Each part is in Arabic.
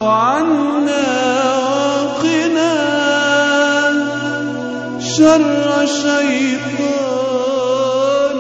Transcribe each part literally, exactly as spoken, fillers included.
وعنا وقنا شر شيطان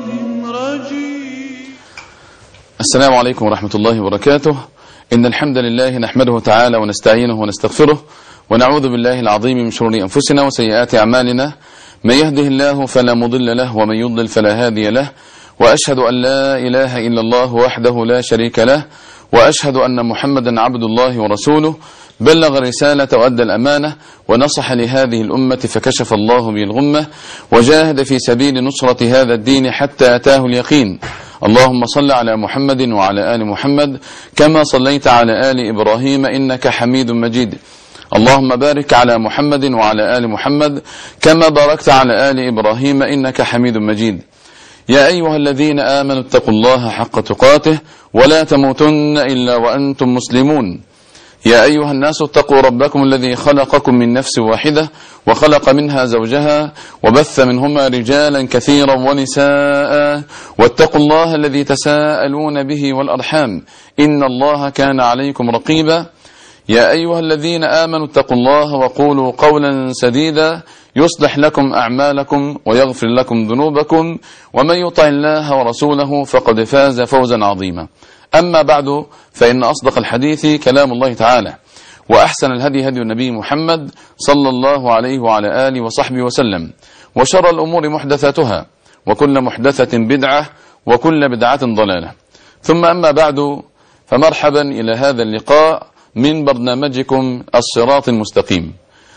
رجيم. السلام عليكم ورحمة الله وبركاته. إن الحمد لله نحمده تعالى ونستعينه ونستغفره ونعوذ بالله العظيم من شرور أنفسنا وسيئات أعمالنا. من يهده الله فلا مضل له ومن يضلل فلا هادي له، وأشهد أن لا إله إلا الله وحده لا شريك له، وأشهد أن محمدا عبد الله ورسوله، بلغ الرسالة وأدى الأمانة ونصح لهذه الأمة فكشف الله به الغمة، وجاهد في سبيل نصرة هذا الدين حتى أتاه اليقين. اللهم صل على محمد وعلى آل محمد كما صليت على آل إبراهيم إنك حميد مجيد. اللهم بارك على محمد وعلى آل محمد كما باركت على آل إبراهيم إنك حميد مجيد. يا أيها الذين آمنوا اتقوا الله حق تقاته ولا تموتن إلا وأنتم مسلمون. يا أيها الناس اتقوا ربكم الذي خلقكم من نفس واحدة وخلق منها زوجها وبث منهما رجالا كثيرا ونساء، واتقوا الله الذي تساءلون به والأرحام إن الله كان عليكم رقيبا. يا أيها الذين آمنوا اتقوا الله وقولوا قولا سديدا يصلح لكم أعمالكم ويغفر لكم ذنوبكم، ومن يطع الله ورسوله فقد فاز فوزا عظيما. أما بعد، فإن أصدق الحديث كلام الله تعالى، وأحسن الهدي هدي النبي محمد صلى الله عليه وعلى آله وصحبه وسلم، وشر الأمور محدثاتها، وكل محدثة بدعة، وكل بدعة ضلالة. ثم أما بعد، فمرحبا إلى هذا اللقاء من برنامجكم الصراط المستقيم.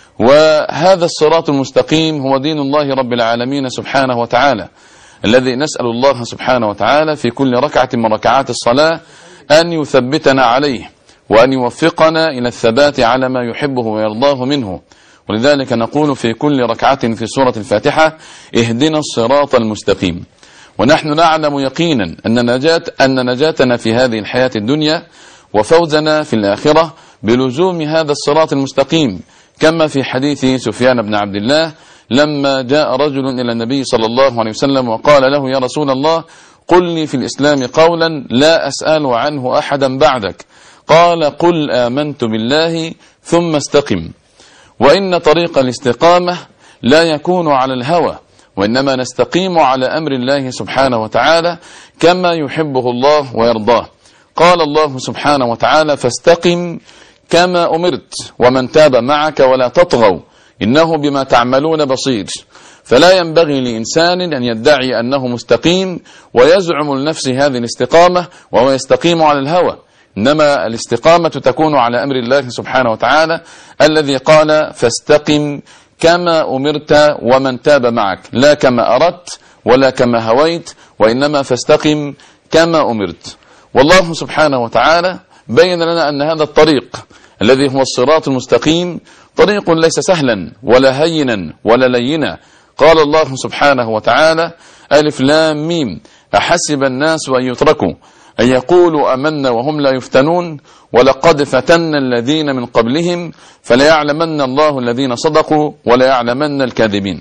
وهذا الصراط المستقيم هو دين الله رب العالمين سبحانه وتعالى، الذي نسأل الله سبحانه وتعالى في كل ركعة من ركعات الصلاة أن يثبتنا عليه، وأن يوفقنا إلى الثبات على ما يحبه ويرضاه منه. ولذلك نقول في كل ركعة في سورة الفاتحة: اهدنا الصراط المستقيم. ونحن نعلم يقينا أن نجاة أن نجاتنا في هذه الحياة الدنيا وفوزنا في الآخرة بلزوم هذا الصراط المستقيم، كما في حديث سفيان بن عبد الله لما جاء رجل إلى النبي صلى الله عليه وسلم وقال له: يا رسول الله، قل لي في الإسلام قولا لا أسأل عنه أحدا بعدك. قال: قل آمنت بالله ثم استقم. وإن طريق الاستقامة لا يكون على الهوى، وإنما نستقيم على أمر الله سبحانه وتعالى كما يحبه الله ويرضاه. قال الله سبحانه وتعالى: فاستقم كما أمرت ومن تاب معك ولا تطغوا إنه بما تعملون بصير. فلا ينبغي لإنسان أن يدعي أنه مستقيم ويزعم لنفسه هذه الاستقامة وهو يستقيم على الهوى، إنما الاستقامة تكون على أمر الله سبحانه وتعالى الذي قال: فاستقم كما أمرت ومن تاب معك، لا كما أردت ولا كما هويت، وإنما فاستقم كما أمرت. والله سبحانه وتعالى بين لنا أن هذا الطريق الذي هو الصراط المستقيم طريق ليس سهلا ولا هينا ولا لينا. قال الله سبحانه وتعالى: ألف لام ميم أحسب الناس أن يتركوا أن يقولوا أمنا وهم لا يفتنون ولقد فتنا الذين من قبلهم فليعلمن الله الذين صدقوا وليعلمن الكاذبين.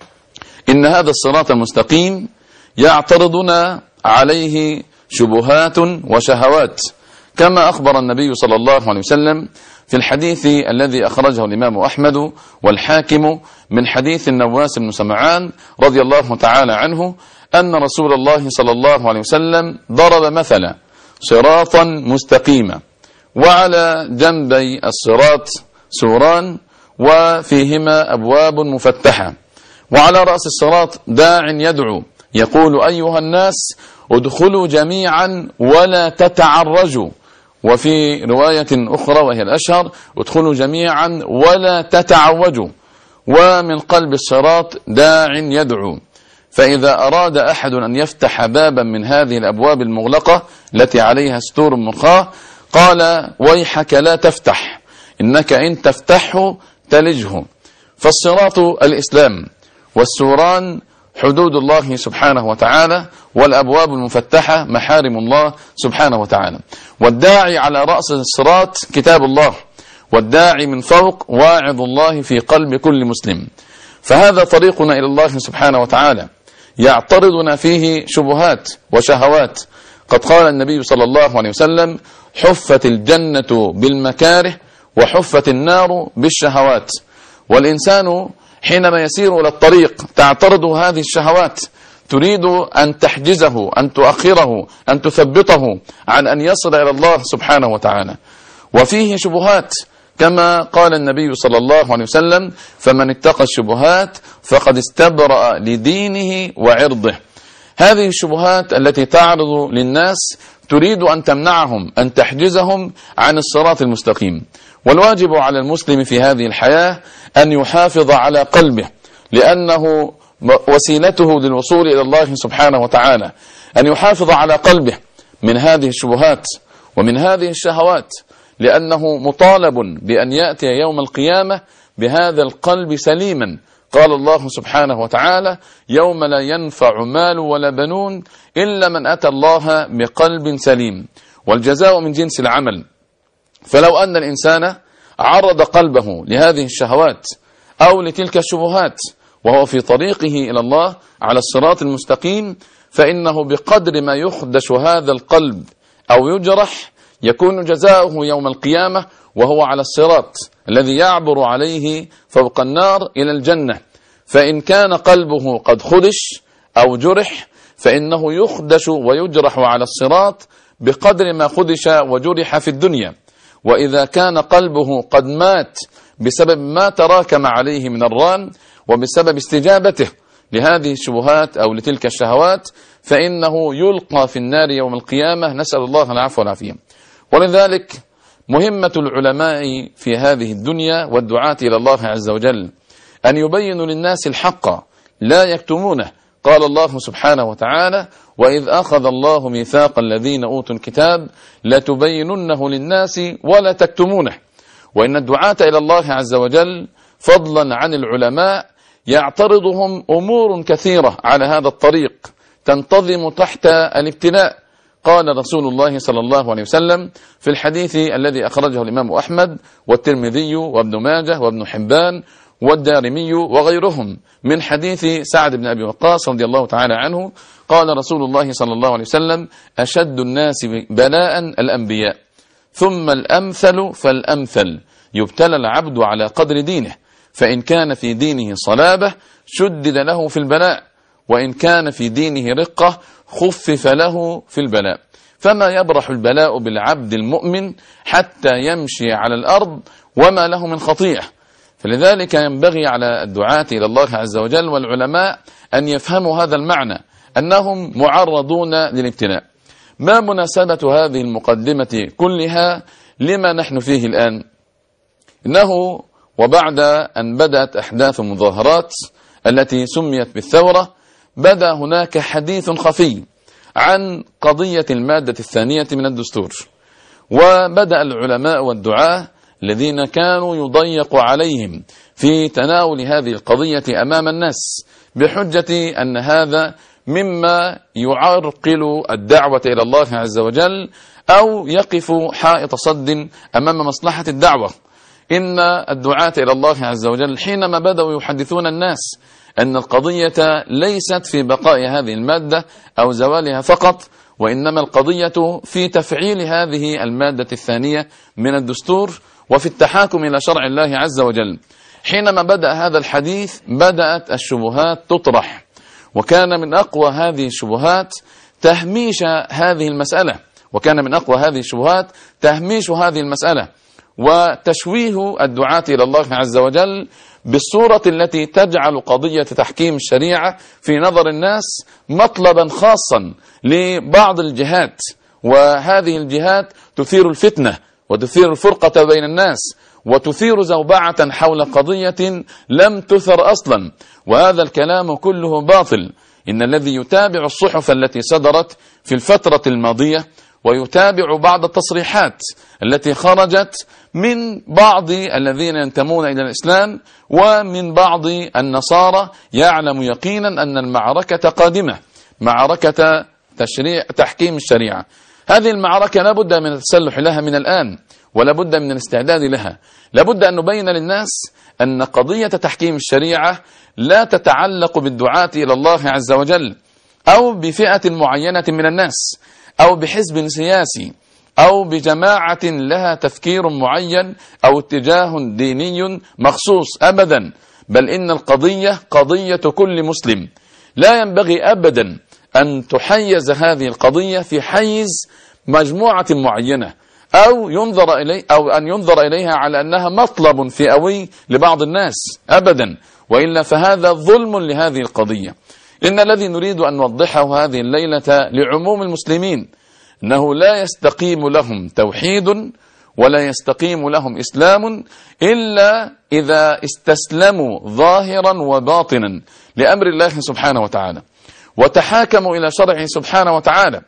إن هذا الصراط المستقيم يعترضنا عليه شبهات وشهوات، كما أخبر النبي صلى الله عليه وسلم في الحديث الذي أخرجه الإمام أحمد والحاكم من حديث النواس بن سمعان رضي الله تعالى عنه أن رسول الله صلى الله عليه وسلم ضرب مثلا صراطا مستقيما، وعلى جنبي الصراط سوران وفيهما أبواب مفتحة، وعلى رأس الصراط داع يدعو يقول: أيها الناس ادخلوا جميعا ولا تتعرجوا. وفي رواية أخرى وهي الأشهر: ادخلوا جميعا ولا تتعوجوا. ومن قلب الصراط داع يدعو، فإذا أراد أحد أن يفتح بابا من هذه الأبواب المغلقة التي عليها ستور مرخاة قال: ويحك لا تفتح، إنك إن تفتحه تلجه. فالصراط الإسلام، والسوران حدود الله سبحانه وتعالى، والأبواب المفتحة محارم الله سبحانه وتعالى. والداعي على رأس الصراط كتاب الله، والداعي من فوق واعظ الله في قلب كل مسلم. فهذا طريقنا إلى الله سبحانه وتعالى، يعترضنا فيه شبهات وشهوات. قد قال النبي صلى الله عليه وسلم: حفت الجنة بالمكاره وحفت النار بالشهوات. والإنسان حينما يسير إلى الطريق تعترض هذه الشهوات، تريد أن تحجزه، أن تؤخره، أن تثبطه عن أن يصل إلى الله سبحانه وتعالى. وفيه شبهات كما قال النبي صلى الله عليه وسلم: فمن اتقى الشبهات فقد استبرأ لدينه وعرضه. هذه الشبهات التي تعرض للناس تريد أن تمنعهم، أن تحجزهم عن الصراط المستقيم. والواجب على المسلم في هذه الحياة أن يحافظ على قلبه، لأنه وسيلته للوصول إلى الله سبحانه وتعالى، أن يحافظ على قلبه من هذه الشبهات ومن هذه الشهوات، لأنه مطالب بأن يأتي يوم القيامة بهذا القلب سليما. قال الله سبحانه وتعالى: يوم لا ينفع مال ولا بنون إلا من أتى الله بقلب سليم. والجزاء من جنس العمل. فلو أن الإنسان عرض قلبه لهذه الشهوات أو لتلك الشبهات وهو في طريقه إلى الله على الصراط المستقيم، فإنه بقدر ما يخدش هذا القلب أو يجرح يكون جزاؤه يوم القيامة وهو على الصراط الذي يعبر عليه فوق النار إلى الجنة. فإن كان قلبه قد خدش أو جرح فإنه يخدش ويجرح على الصراط بقدر ما خدش وجرح في الدنيا. وإذا كان قلبه قد مات بسبب ما تراكم عليه من الران وبسبب استجابته لهذه الشبهات أو لتلك الشهوات فإنه يلقى في النار يوم القيامة، نسأل الله العفو والعافية. ولذلك مهمة العلماء في هذه الدنيا والدعاة إلى الله عز وجل أن يبينوا للناس الحق لا يكتمونه. قال الله سبحانه وتعالى: وإذ أخذ الله ميثاق الذين أوتوا الكتاب لتبيننه للناس ولا تكتمونه. وإن الدعاة إلى الله عز وجل فضلا عن العلماء يعترضهم أمور كثيرة على هذا الطريق تنتظم تحت الابتلاء. قال رسول الله صلى الله عليه وسلم في الحديث الذي أخرجه الإمام أحمد والترمذي وابن ماجه وابن حبان والدارمي وغيرهم من حديث سعد بن أبي وقاص رضي الله تعالى عنه، قال رسول الله صلى الله عليه وسلم: أشد الناس بلاء الأنبياء ثم الأمثل فالأمثل، يبتلى العبد على قدر دينه، فإن كان في دينه صلابة شدد له في البلاء، وإن كان في دينه رقة خفف له في البلاء. فما يبرح البلاء بالعبد المؤمن حتى يمشي على الأرض وما له من خطيئة. فلذلك ينبغي على الدعاة إلى الله عز وجل والعلماء أن يفهموا هذا المعنى، أنهم معرضون للابتلاء. ما مناسبة هذه المقدمة كلها لما نحن فيه الآن؟ إنه وبعد أن بدأت أحداث المظاهرات التي سميت بالثورة بدأ هناك حديث خفي عن قضية المادة الثانية من الدستور. وبدأ العلماء والدعاة الذين كانوا يضيق عليهم في تناول هذه القضية أمام الناس بحجة أن هذا مما يعرقل الدعوة إلى الله عز وجل أو يقف حائط صد أمام مصلحة الدعوة. إن الدعاة إلى الله عز وجل حينما بدأوا يحدثون الناس أن القضية ليست في بقاء هذه المادة أو زوالها فقط، وإنما القضية في تفعيل هذه المادة الثانية من الدستور وفي التحاكم إلى شرع الله عز وجل. حينما بدأ هذا الحديث بدأت الشبهات تطرح، وكان من أقوى هذه الشبهات تهميش هذه المسألة وكان من أقوى هذه الشبهات تهميش هذه المسألة وتشويه الدعاة إلى الله عز وجل بالصورة التي تجعل قضية تحكيم الشريعة في نظر الناس مطلبا خاصا لبعض الجهات، وهذه الجهات تثير الفتنة وتثير الفرقة بين الناس وتثير زوبعة حول قضية لم تثر أصلا. وهذا الكلام كله باطل. إن الذي يتابع الصحف التي صدرت في الفترة الماضية ويتابع بعض التصريحات التي خرجت من بعض الذين ينتمون إلى الإسلام ومن بعض النصارى يعلم يقينا أن المعركة قادمة، معركة تشريع تحكيم الشريعة. هذه المعركة لابد من التسلح لها من الآن، ولابد من الاستعداد لها. لابد أن نبين للناس أن قضية تحكيم الشريعة لا تتعلق بالدعاة إلى الله عز وجل أو بفئة معينة من الناس أو بحزب سياسي أو بجماعة لها تفكير معين أو اتجاه ديني مخصوص أبدا، بل إن القضية قضية كل مسلم. لا ينبغي أبدا أن تحيز هذه القضية في حيز مجموعة معينة، أو ينظر إليه أو أن ينظر إليها على أنها مطلب فئوي لبعض الناس أبدا، وإلا فهذا ظلم لهذه القضية. إن الذي نريد أن نوضحه هذه الليلة لعموم المسلمين أنه لا يستقيم لهم توحيد ولا يستقيم لهم إسلام إلا إذا استسلموا ظاهرا وباطنا لأمر الله سبحانه وتعالى وتحاكموا إلى شرعه سبحانه وتعالى.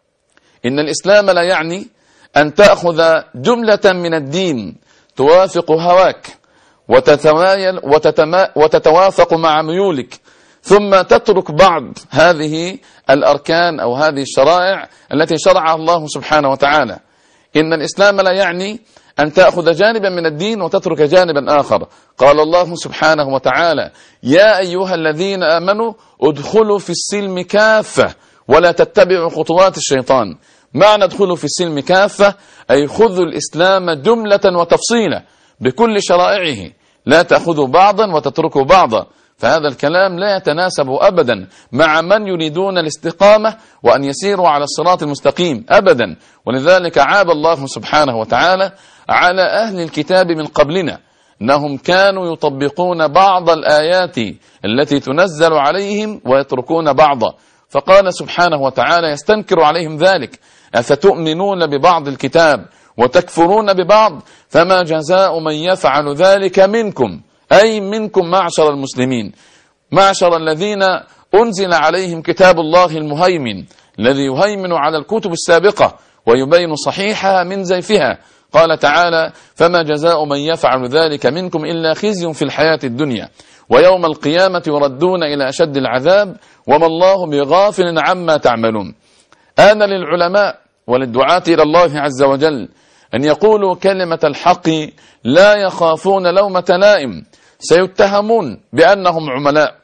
إن الإسلام لا يعني أن تأخذ جملة من الدين توافق هواك وتتمايل وتتما وتتوافق مع ميولك، ثم تترك بعض هذه الأركان أو هذه الشرائع التي شرعها الله سبحانه وتعالى. إن الإسلام لا يعني أن تأخذ جانبا من الدين وتترك جانبا آخر. قال الله سبحانه وتعالى: يا أيها الذين آمنوا ادخلوا في السلم كافة ولا تتبعوا خطوات الشيطان. معنى ادخلوا في السلم كافة أي خذوا الإسلام جملة وتفصيلا بكل شرائعه، لا تأخذوا بعضا وتتركوا بعضا. فهذا الكلام لا يتناسب أبدا مع من يريدون الاستقامة وأن يسيروا على الصراط المستقيم أبدا. ولذلك عاب الله سبحانه وتعالى على أهل الكتاب من قبلنا أنهم كانوا يطبقون بعض الآيات التي تنزل عليهم ويتركون بعضا، فقال سبحانه وتعالى يستنكر عليهم ذلك: أفتؤمنون ببعض الكتاب وتكفرون ببعض فما جزاء من يفعل ذلك منكم، أي منكم معشر المسلمين، معشر الذين أنزل عليهم كتاب الله المهيمن الذي يهيمن على الكتب السابقة ويبين صحيحها من زيفها. قال تعالى: فما جزاء من يفعل ذلك منكم إلا خزي في الحياة الدنيا ويوم القيامة يردون إلى أشد العذاب وما الله بغافل عما تعملون. آن للعلماء وللدعاة إلى الله عز وجل أن يقولوا كلمة الحق لا يخافون لومة لائم. سيتهمون بأنهم عملاء،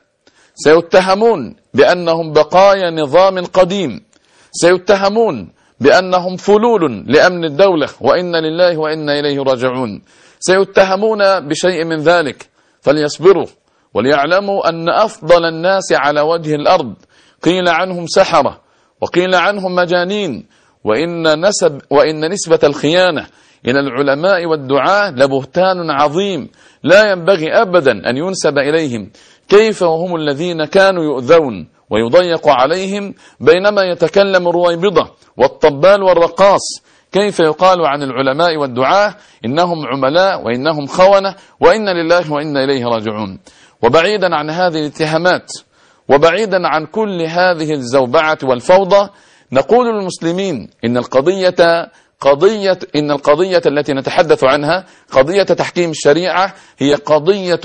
سيتهمون بأنهم بقايا نظام قديم، سيتهمون بأنهم فلول لأمن الدولة وإن لله وإنا إليه راجعون، سيتهمون بشيء من ذلك. فليصبروا وليعلموا أن أفضل الناس على وجه الأرض قيل عنهم سحرة وقيل عنهم مجانين، وإن نسب وإن نسبة الخيانة إلى العلماء والدعاة لبهتان عظيم لا ينبغي أبدا أن ينسب إليهم. كيف وهم الذين كانوا يؤذون ويضيق عليهم بينما يتكلم الرويبضة والطبال والرقاص؟ كيف يقال عن العلماء والدعاة إنهم عملاء وإنهم خونة وإن لله وإنا إليه راجعون؟ وبعيدا عن هذه الاتهامات وبعيدا عن كل هذه الزوبعة والفوضى، نقول للمسلمين إن القضية قضية إن القضية التي نتحدث عنها قضية تحكيم الشريعة هي قضية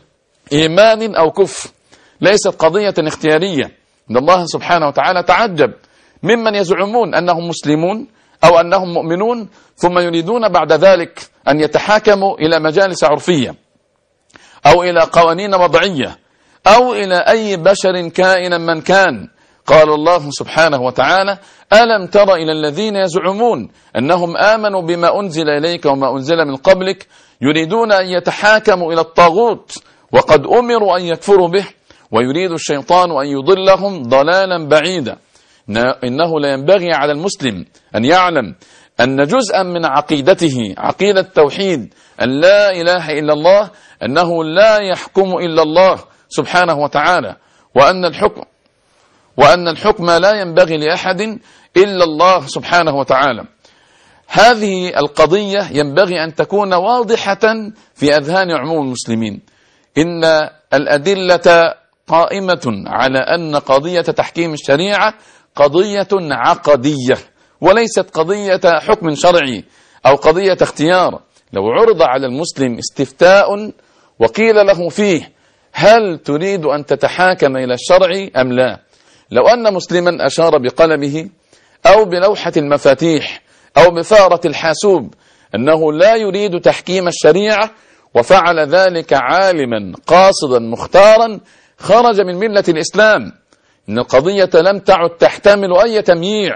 إيمان أو كفر، ليست قضية اختيارية. إن الله سبحانه وتعالى تعجب ممن يزعمون أنهم مسلمون أو أنهم مؤمنون ثم يريدون بعد ذلك أن يتحاكموا إلى مجالس عرفية أو إلى قوانين وضعية أو إلى أي بشر كائنا من كان. قال الله سبحانه وتعالى: ألم تر إلى الذين يزعمون أنهم آمنوا بما أنزل إليك وما أنزل من قبلك يريدون أن يتحاكموا إلى الطاغوت وقد أمروا أن يكفروا به ويريد الشيطان أن يضلهم ضلالا بعيدا. إنه لا ينبغي على المسلم أن يعلم أن جزءا من عقيدته عقيدة التوحيد أن لا إله إلا الله، أنه لا يحكم إلا الله سبحانه وتعالى، وأن الحكم وأن الحكم لا ينبغي لأحد إلا الله سبحانه وتعالى. هذه القضية ينبغي أن تكون واضحة في أذهان عموم المسلمين. إن الأدلة قائمة على أن قضية تحكيم الشريعة قضية عقدية وليست قضية حكم شرعي أو قضية اختيار. لو عرض على المسلم استفتاء وقيل له فيه: هل تريد أن تتحاكم إلى الشرع أم لا؟ لو أن مسلما أشار بقلمه أو بلوحة المفاتيح أو بفارة الحاسوب أنه لا يريد تحكيم الشريعة وفعل ذلك عالما قاصدا مختارا، خرج من ملة الإسلام. إن القضية لم تعد تحتمل أي تمييع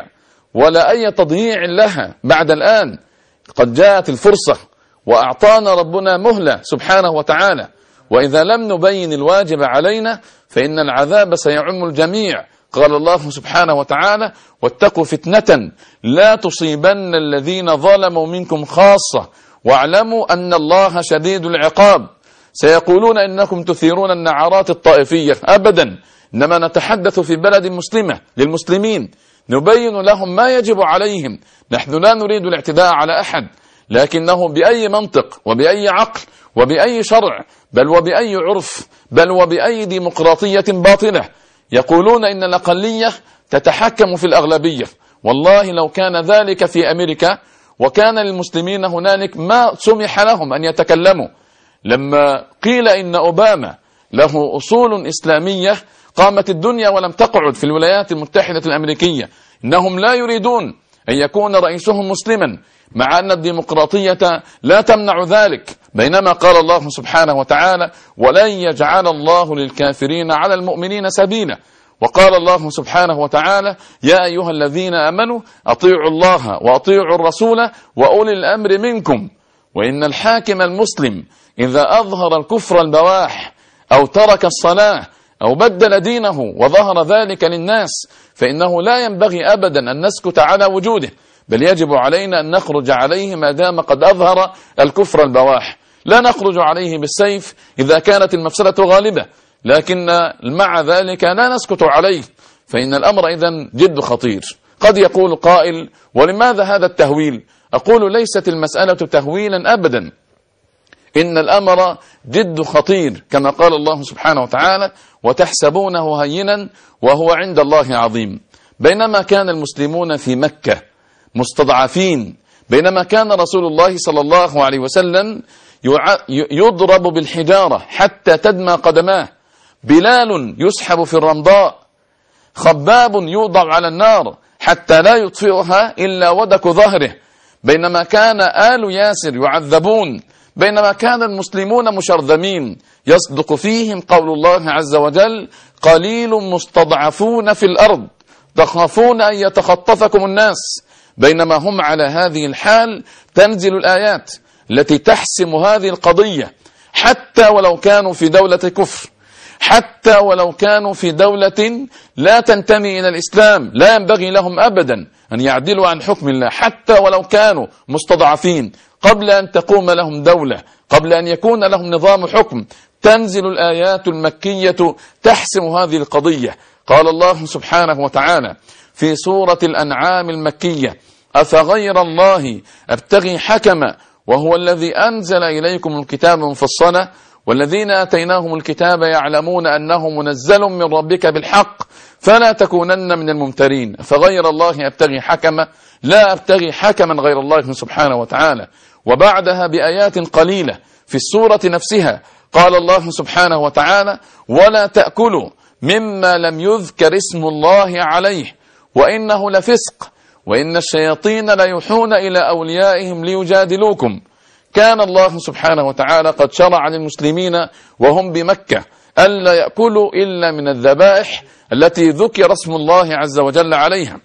ولا أي تضييع لها بعد الآن. قد جاءت الفرصة وأعطانا ربنا مهلة سبحانه وتعالى، وإذا لم نبين الواجب علينا فإن العذاب سيعم الجميع. قال الله سبحانه وتعالى: واتقوا فتنة لا تصيبن الذين ظلموا منكم خاصة واعلموا أن الله شديد العقاب. سيقولون إنكم تثيرون النعرات الطائفية. أبدا، إنما نتحدث في بلد مسلمة للمسلمين، نبين لهم ما يجب عليهم. نحن لا نريد الاعتداء على أحد، لكنه بأي منطق وبأي عقل وبأي شرع، بل وبأي عرف، بل وبأي ديمقراطية باطلة يقولون إن الأقلية تتحكم في الأغلبية. والله لو كان ذلك في أمريكا وكان للمسلمين هنالك ما سمح لهم أن يتكلموا. لما قيل إن أوباما له أصول إسلامية قامت الدنيا ولم تقعد في الولايات المتحدة الأمريكية. إنهم لا يريدون أن يكون رئيسهم مسلما، مع أن الديمقراطية لا تمنع ذلك. بينما قال الله سبحانه وتعالى: ولن يجعل الله للكافرين على المؤمنين سبيلا. وقال الله سبحانه وتعالى: يا أيها الذين آمنوا أطيعوا الله وأطيعوا الرسول وأولي الأمر منكم. وإن الحاكم المسلم إذا أظهر الكفر البواح أو ترك الصلاة أو بدل دينه وظهر ذلك للناس فإنه لا ينبغي أبدا أن نسكت على وجوده، بل يجب علينا أن نخرج عليه ما دام قد أظهر الكفر البواح. لا نخرج عليه بالسيف إذا كانت المفسدة غالبة، لكن مع ذلك لا نسكت عليه، فإن الأمر إذن جد خطير. قد يقول قائل: ولماذا هذا التهويل؟ أقول: ليست المسألة تهويلا أبدا، إن الأمر جد خطير، كما قال الله سبحانه وتعالى: وتحسبونه هينا وهو عند الله عظيم. بينما كان المسلمون في مكة مستضعفين، بينما كان رسول الله صلى الله عليه وسلم يضرب بالحجارة حتى تدمى قدماه، بلال يسحب في الرمضاء، خباب يوضع على النار حتى لا يطفئها إلا ودك ظهره، بينما كان آل ياسر يعذبون، بينما كان المسلمون مشرذمين، يصدق فيهم قول الله عز وجل: قليل مستضعفون في الأرض تخافون أن يتخطفكم الناس. بينما هم على هذه الحال تنزل الآيات التي تحسم هذه القضية، حتى ولو كانوا في دولة كفر، حتى ولو كانوا في دولة لا تنتمي إلى الإسلام، لا ينبغي لهم أبدا أن يعدلوا عن حكم الله، حتى ولو كانوا مستضعفين. قبل أن تقوم لهم دولة، قبل أن يكون لهم نظام حكم، تنزل الآيات المكية تحسم هذه القضية. قال الله سبحانه وتعالى في سورة الأنعام المكية: أفغير الله أبتغي حكما وهو الذي أنزل إليكم الكتاب مفصلا والذين آتيناهم الكتاب يعلمون أنه منزل من ربك بالحق فلا تكونن من الممترين. فغير الله أبتغي حكما، لا أبتغي حكما غير الله سبحانه وتعالى. وبعدها بآيات قليلة في السورة نفسها قال الله سبحانه وتعالى: ولا تأكلوا مما لم يذكر اسم الله عليه وإنه لفسق وإن الشياطين ليوحون إلى أوليائهم ليجادلوكم. كان الله سبحانه وتعالى قد شرع للمسلمين وهم بمكة ألا يأكلوا إلا من الذبائح التي ذكر اسم الله عز وجل عليها،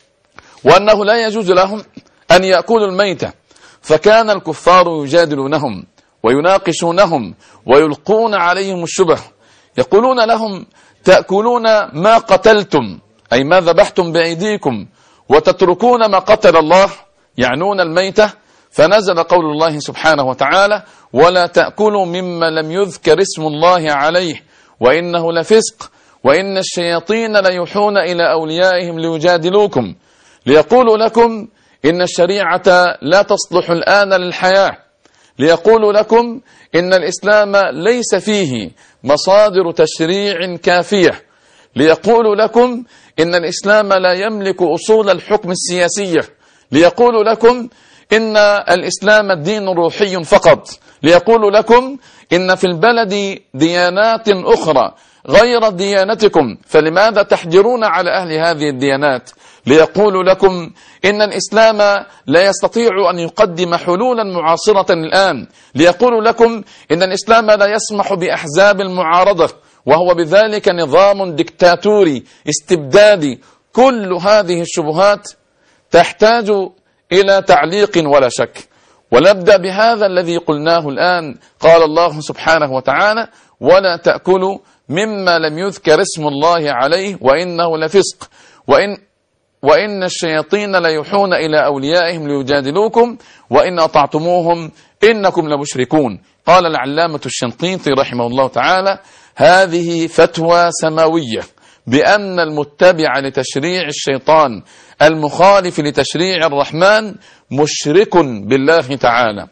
وأنه لا يجوز لهم أن يأكلوا الميتة. فكان الكفار يجادلونهم ويناقشونهم ويلقون عليهم الشبه، يقولون لهم: تأكلون ما قتلتم، أي ما ذبحتم بأيديكم، وتتركون ما قتل الله، يعنون الميتة. فنزل قول الله سبحانه وتعالى: ولا تأكلوا مما لم يذكر اسم الله عليه وإنه لفسق وإن الشياطين ليوحون إلى أوليائهم ليجادلوكم، ليقولوا لكم إن الشريعة لا تصلح الآن للحياة، ليقولوا لكم إن الإسلام ليس فيه مصادر تشريع كافية، ليقولوا لكم إن الإسلام لا يملك أصول الحكم السياسية، ليقولوا لكم إن الإسلام الدين روحي فقط، ليقولوا لكم إن في البلد ديانات أخرى غير ديانتكم فلماذا تحجرون على أهل هذه الديانات، ليقولوا لكم إن الإسلام لا يستطيع أن يقدم حلولا معاصرة الآن، ليقولوا لكم إن الإسلام لا يسمح بأحزاب المعارضة وهو بذلك نظام ديكتاتوري استبدادي. كل هذه الشبهات تحتاج إلى تعليق ولا شك، ونبدأ بهذا الذي قلناه الآن. قال الله سبحانه وتعالى: ولا تأكلوا مما لم يذكر اسم الله عليه وإنه لفسق وإن وإن الشياطين ليوحون إلى أوليائهم ليجادلوكم وإن أطعتموهم إنكم لمشركون. قال العلامة الشنقيطي رحمه الله تعالى: هذه فتوى سماوية بأن المتبع لتشريع الشيطان المخالف لتشريع الرحمن مشرك بالله تعالى.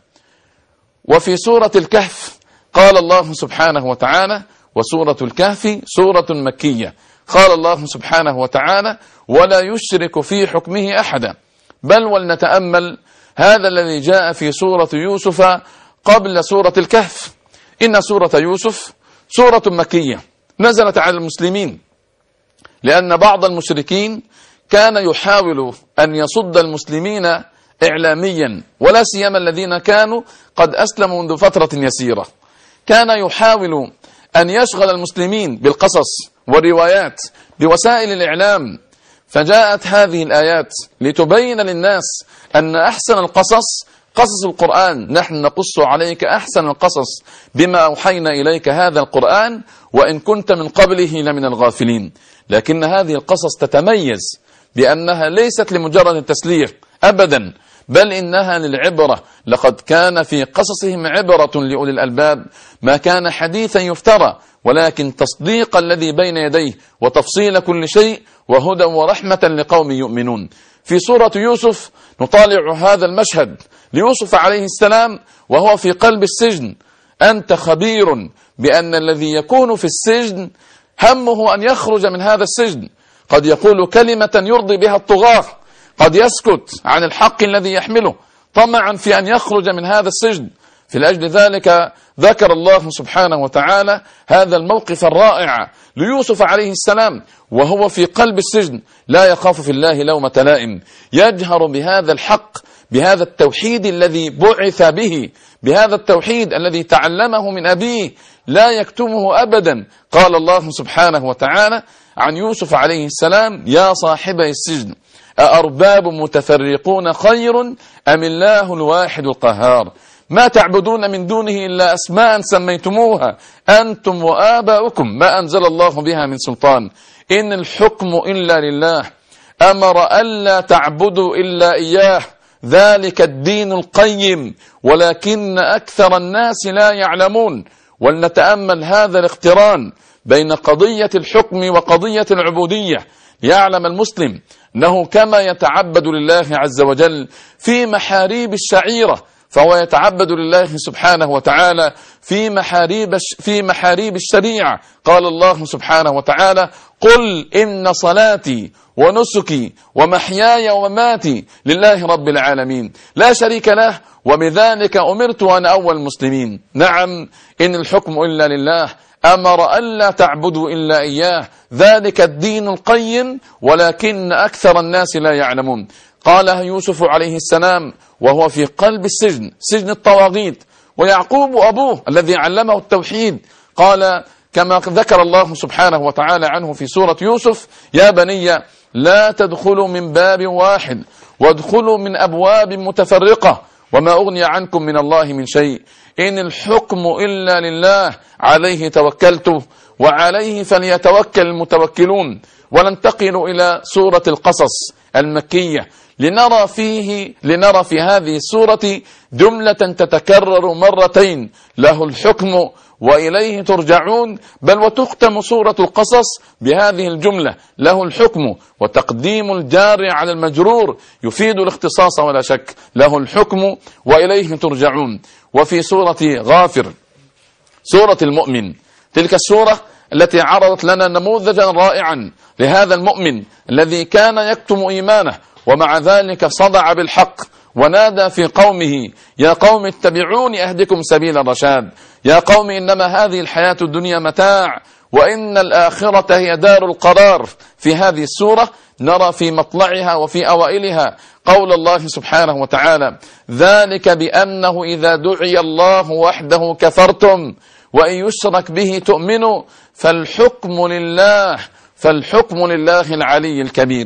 وفي سورة الكهف قال الله سبحانه وتعالى: وسورة الكهف سورة مكية، قال الله سبحانه وتعالى: ولا يشرك في حكمه أحدا. بل ولنتأمل هذا الذي جاء في سورة يوسف قبل سورة الكهف. إن سورة يوسف سورة مكية نزلت على المسلمين، لأن بعض المشركين كان يحاول أن يصد المسلمين إعلاميا، ولا سيما الذين كانوا قد أسلموا منذ فترة يسيرة. كان يحاول أن يشغل المسلمين بالقصص والروايات بوسائل الإعلام، فجاءت هذه الآيات لتبين للناس أن أحسن القصص قصص القرآن. نحن نقص عليك أحسن القصص بما أوحينا إليك هذا القرآن وإن كنت من قبله لمن الغافلين. لكن هذه القصص تتميز بأنها ليست لمجرد التسلية أبدا، بل إنها للعبرة. لقد كان في قصصهم عبرة لأولي الألباب، ما كان حديثا يفترى، ولكن تصديق الذي بين يديه وتفصيل كل شيء وهدى ورحمة لقوم يؤمنون. في سورة يوسف نطالع هذا المشهد ليوسف عليه السلام وهو في قلب السجن. أنت خبير بأن الذي يكون في السجن همه أن يخرج من هذا السجن، قد يقول كلمة يرضي بها الطغاة، قد يسكت عن الحق الذي يحمله طمعا في أن يخرج من هذا السجن. في لأجل ذلك ذكر الله سبحانه وتعالى هذا الموقف الرائع ليوسف عليه السلام وهو في قلب السجن، لا يخاف في الله لومة لائم، يجهر بهذا الحق، بهذا التوحيد الذي بعث به، بهذا التوحيد الذي تعلمه من أبيه، لا يكتمه أبدا. قال الله سبحانه وتعالى عن يوسف عليه السلام: يا صاحبي السجن أأرباب متفرقون خير أم الله الواحد القهار ما تعبدون من دونه إلا أسماء سميتموها أنتم وآباؤكم ما أنزل الله بها من سلطان إن الحكم إلا لله أمر ألا تعبدوا إلا إياه ذلك الدين القيم ولكن أكثر الناس لا يعلمون. ولنتأمل هذا الاقتران بين قضية الحكم وقضية العبودية، يعلم المسلم أنه كما يتعبد لله عز وجل في محاريب الشعيرة فهو يتعبد لله سبحانه وتعالى في محاريب في محاريب الشريعة. قال الله سبحانه وتعالى: قل إن صلاتي ونسكي ومحياي ومماتي لله رب العالمين لا شريك له وبذلك أمرت وأنا أول المسلمين. نعم، إن الحكم إلا لله أمر ألا تعبدوا إلا إياه ذلك الدين القيم ولكن أكثر الناس لا يعلمون. قالها يوسف عليه السلام وهو في قلب السجن، سجن الطواغيت، ويعقوب أبوه الذي علمه التوحيد قال كما ذكر الله سبحانه وتعالى عنه في سورة يوسف: يا بني لا تدخلوا من باب واحد وادخلوا من أبواب متفرقة وما أغني عنكم من الله من شيء إن الحكم إلا لله عليه توكلت وعليه فليتوكل المتوكلون. وننتقل إلى سورة القصص المكية لنرى فيه لنرى في هذه السورة جملة تتكرر مرتين: له الحكم وإليه ترجعون. بل وتختم سورة القصص بهذه الجملة: له الحكم، وتقديم الجار على المجرور يفيد الاختصاص ولا شك، له الحكم وإليه ترجعون. وفي سورة غافر سورة المؤمن، تلك السورة التي عرضت لنا نموذجا رائعا لهذا المؤمن الذي كان يكتم إيمانه ومع ذلك صدع بالحق ونادى في قومه: يا قوم اتبعوني أهدكم سبيل الرشاد، يا قوم إنما هذه الحياة الدنيا متاع وإن الآخرة هي دار القرار. في هذه السورة نرى في مطلعها وفي أوائلها قول الله سبحانه وتعالى: ذلك بأنه إذا دعي الله وحده كفرتم وإن يشرك به تؤمنوا فالحكم لله فالحكم لله العلي الكبير.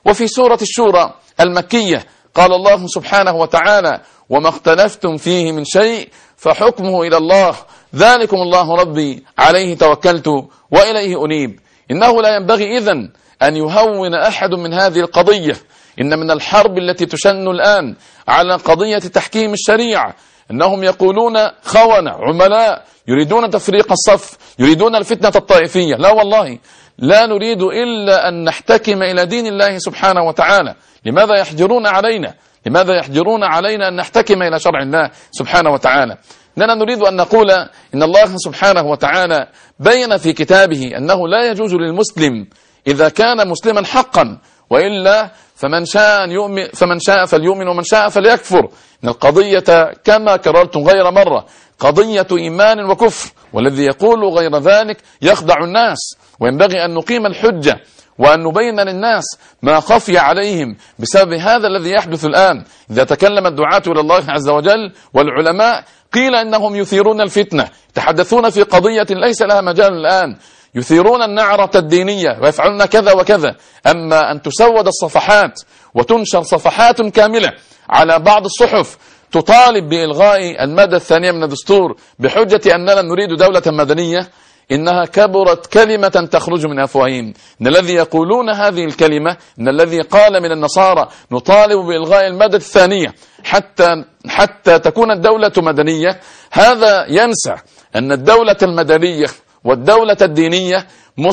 وفي سورة الشورى المكية قال الله سبحانه وتعالى: وما اختلفتم فيه من شيء فحكمه إلى الله ذلكم الله ربي عليه توكلت وإليه أنيب. إنه لا ينبغي إذن أن يهون أحد من هذه القضية. إن من الحرب التي تشن الآن على قضية تحكيم الشريعة أنهم يقولون خونة عملاء يريدون تفريق الصف، يريدون الفتنة الطائفية. لا والله، لا نريد إلا أن نحتكم إلى دين الله سبحانه وتعالى. لماذا يحجرون علينا؟ لماذا يحجرون علينا أن نحتكم إلى شرع الله سبحانه وتعالى؟ إننا نريد أن نقول إن الله سبحانه وتعالى بين في كتابه أنه لا يجوز للمسلم إذا كان مسلما حقا، وإلا فمن شاء يؤمن فمن شاء فليؤمن ومن شاء فليكفر. إن القضية كما كررت غير مرة قضية إيمان وكفر، والذي يقول غير ذلك يخدع الناس. وينبغي أن نقيم الحجة وأن نبين للناس ما خفي عليهم بسبب هذا الذي يحدث الآن. إذا تكلم الدعاة إلى الله عز وجل والعلماء قيل إنهم يثيرون الفتنة، يتحدثون في قضية ليس لها مجال الآن، يثيرون النعرة الدينية ويفعلون كذا وكذا. أما أن تسود الصفحات وتنشر صفحات كاملة على بعض الصحف تطالب بإلغاء المادة الثانية من الدستور بحجة أننا نريد دولة مدنية، إنها كبرت كلمة تخرج من أفواههم. إن الذي يقولون هذه الكلمة، إن الذي قال من النصارى نطالب بإلغاء المادة الثانية حتى حتى تكون الدولة مدنية، هذا ينسى أن الدولة المدنية والدولة الدينية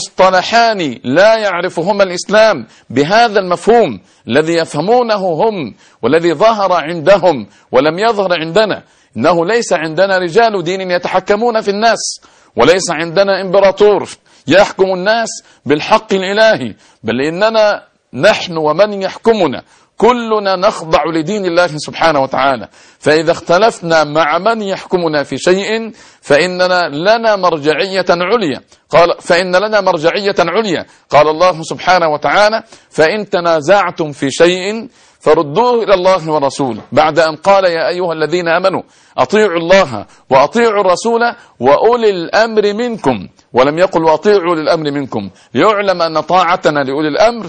مصطلحان لا يعرفهما الإسلام بهذا المفهوم الذي يفهمونه هم والذي ظهر عندهم ولم يظهر عندنا. إنه ليس عندنا رجال دين يتحكمون في الناس، وليس عندنا إمبراطور يحكم الناس بالحق الإلهي، بل إننا نحن ومن يحكمنا كلنا نخضع لدين الله سبحانه وتعالى. فإذا اختلفنا مع من يحكمنا في شيء فإننا لنا مرجعية عليا. قال فإن لنا مرجعية عليا قال الله سبحانه وتعالى: فإن تنازعتم في شيء فردوه إلى الله ورسوله، بعد أن قال: يا أيها الذين آمنوا أطيعوا الله وأطيعوا الرسول وأولي الأمر منكم، ولم يقل وأطيعوا أولي الأمر منكم، ليعلم أن طاعتنا لأولي الأمر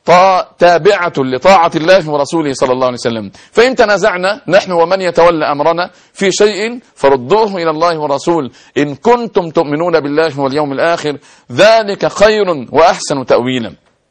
تابعة لطاعة الله ورسوله صلى الله عليه وسلم. فإن تنازعنا نحن ومن يتولى أمرنا في شيء فردوه إلى الله والرسول إن كنتم تؤمنون بالله واليوم الآخر، ذلك خير وأحسن تأويلا.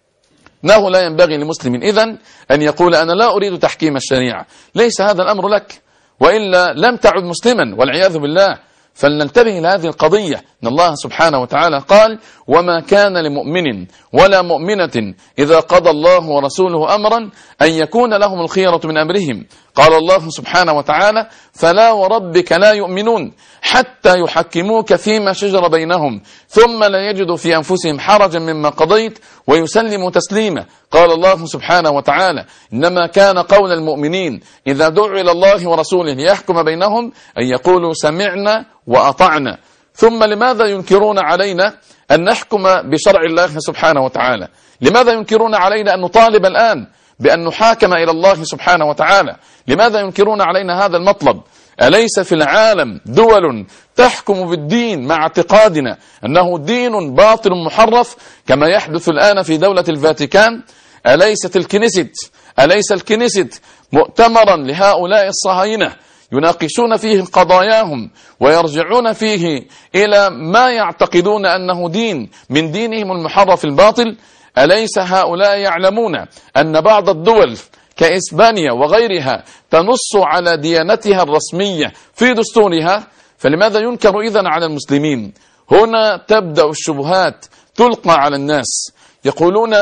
إنه لا ينبغي لمسلم إذن أن يقول أنا لا أريد تحكيم الشريعة. ليس هذا الأمر لك، وإلا لم تعد مسلما والعياذ بالله. فلننتبه لهذه القضية. إن الله سبحانه وتعالى قال: وما كان لمؤمن ولا مؤمنة إذا قضى الله ورسوله أمرا أن يكون لهم الخيرة من أمرهم. قال الله سبحانه وتعالى: فلا وربك لا يؤمنون حتى يحكموك فيما شجر بينهم ثم لا يجدوا في أنفسهم حرجا مما قضيت ويسلموا تسليما. قال الله سبحانه وتعالى: إنما كان قول المؤمنين إذا دعوا إلى الله ورسوله ليحكم بينهم أن يقولوا سمعنا وأطعنا. ثم لماذا ينكرون علينا أن نحكم بشرع الله سبحانه وتعالى؟ لماذا ينكرون علينا أن نطالب الآن بأن نحاكم إلى الله سبحانه وتعالى؟ لماذا ينكرون علينا هذا المطلب؟ أليس في العالم دول تحكم بالدين مع اعتقادنا أنه دين باطل محرف كما يحدث الآن في دولة الفاتيكان؟ أليست الكنيست أليس الكنيست مؤتمرا لهؤلاء الصهاينة يناقشون فيه قضاياهم ويرجعون فيه إلى ما يعتقدون أنه دين من دينهم المحرف الباطل؟ أليس هؤلاء يعلمون أن بعض الدول كإسبانيا وغيرها تنص على ديانتها الرسمية في دستورها؟ فلماذا ينكر إذن على المسلمين؟ هنا تبدأ الشبهات تلقى على الناس. يقولون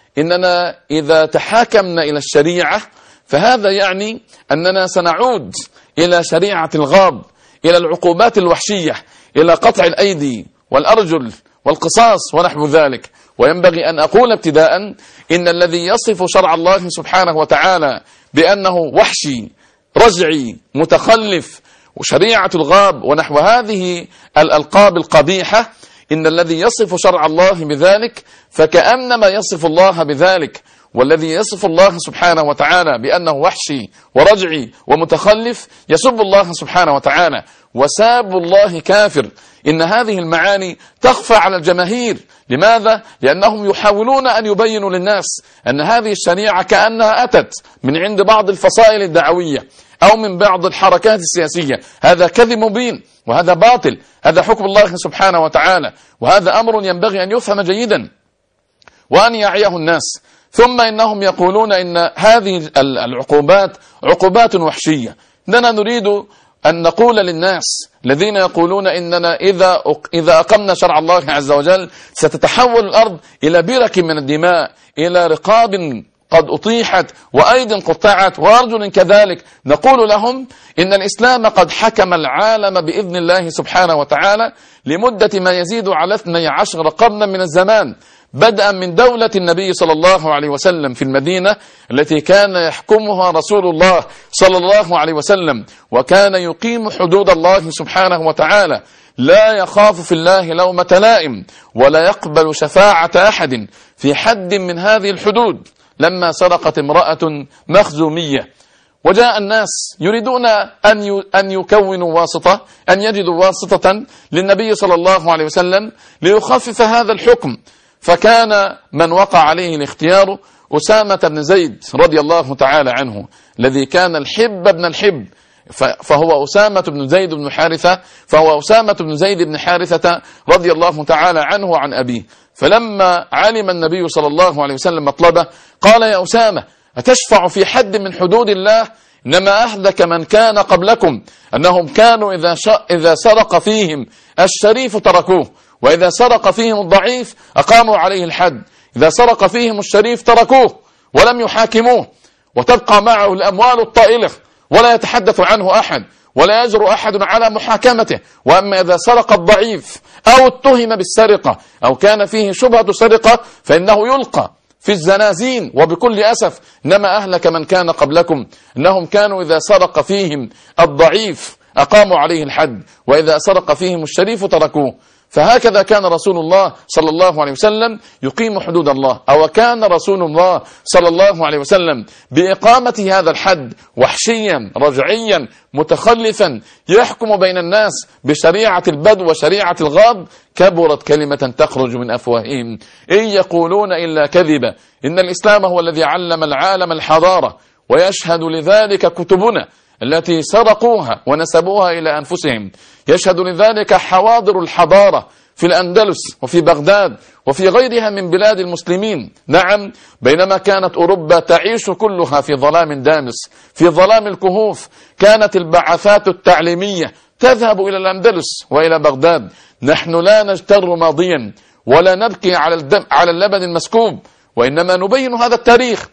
إننا إذا تحاكمنا إلى الشريعة فهذا يعني أننا سنعود إلى شريعة الغاب، إلى العقوبات الوحشية، إلى قطع الأيدي والأرجل والقصاص ونحو ذلك. وينبغي أن أقول ابتداء إن الذي يصف شرع الله سبحانه وتعالى بأنه وحشي رجعي متخلف وشريعة الغاب ونحو هذه الألقاب القبيحة، إن الذي يصف شرع الله بذلك فكأنما يصف الله بذلك، والذي يصف الله سبحانه وتعالى بأنه وحشي ورجعي ومتخلف يسب الله سبحانه وتعالى، وساب الله كافر. إن هذه المعاني تخفى على الجماهير. لماذا؟ لأنهم يحاولون أن يبينوا للناس أن هذه الشريعة كأنها أتت من عند بعض الفصائل الدعوية أو من بعض الحركات السياسية. هذا كذب مبين وهذا باطل، هذا حكم الله سبحانه وتعالى، وهذا أمر ينبغي أن يفهم جيدا وأن يعيه الناس. ثم إنهم يقولون إن هذه العقوبات عقوبات وحشية. إننا نريد أن نقول للناس الذين يقولون إننا إذا إذا أقمنا شرع الله عز وجل ستتحول الأرض إلى برك من الدماء، إلى رقاب قد أطيحت وأيد قطعت وأرجل كذلك، نقول لهم إن الإسلام قد حكم العالم بإذن الله سبحانه وتعالى لمدة ما يزيد على اثني عشر قرنا من الزمان، بدءا من دولة النبي صلى الله عليه وسلم في المدينة التي كان يحكمها رسول الله صلى الله عليه وسلم، وكان يقيم حدود الله سبحانه وتعالى، لا يخاف في الله لومة لائم، ولا يقبل شفاعة أحد في حد من هذه الحدود. لما سرقت امرأة مخزومية وجاء الناس يريدون أن أن يكونوا واسطة، أن يجدوا واسطة للنبي صلى الله عليه وسلم ليخفف هذا الحكم، فكان من وقع عليه الاختيار أسامة بن زيد رضي الله تعالى عنه، الذي كان الحب بن الحب، فهو أسامة بن زيد بن حارثة، فهو أسامة بن زيد بن حارثة رضي الله تعالى عنه عن أبيه. فلما علم النبي صلى الله عليه وسلم مطلبه قال: يا أسامة، أتشفع في حد من حدود الله؟ إنما أهلك من كان قبلكم أنهم كانوا إذا, إذا سرق فيهم الشريف تركوه، وإذا سرق فيهم الضعيف أقاموا عليه الحد، إذا سرق فيهم الشريف تركوه ولم يحاكموه، وتبقى معه الأموال الطائلة ولا يتحدث عنه أحد ولا يجرؤ أحد على محاكمته. وأما إذا سرق الضعيف أو اتهم بالسرقة أو كان فيه شبهة سرقة فإنه يلقى في الزنازين. وبكل أسف إنما أهلك من كان قبلكم أنهم كانوا إذا سرق فيهم الضعيف أقاموا عليه الحد، وإذا سرق فيهم الشريف تركوه. فهكذا كان رسول الله صلى الله عليه وسلم يقيم حدود الله، أو كان رسول الله صلى الله عليه وسلم بإقامة هذا الحد وحشيا رجعيا متخلفا يحكم بين الناس بشريعة البدو وشريعة الغاب. كبرت كلمة تخرج من أفواههم إن يقولون إلا كذبا. إن الإسلام هو الذي علم العالم الحضارة، ويشهد لذلك كتبنا التي سرقوها ونسبوها إلى أنفسهم، يشهد لذلك حواضر الحضارة في الأندلس وفي بغداد وفي غيرها من بلاد المسلمين. نعم، بينما كانت أوروبا تعيش كلها في ظلام دامس، في ظلام الكهوف، كانت البعثات التعليمية تذهب إلى الأندلس وإلى بغداد. نحن لا نجتر ماضيا ولا نبكي على الدم على اللبن المسكوب، وإنما نبين هذا التاريخ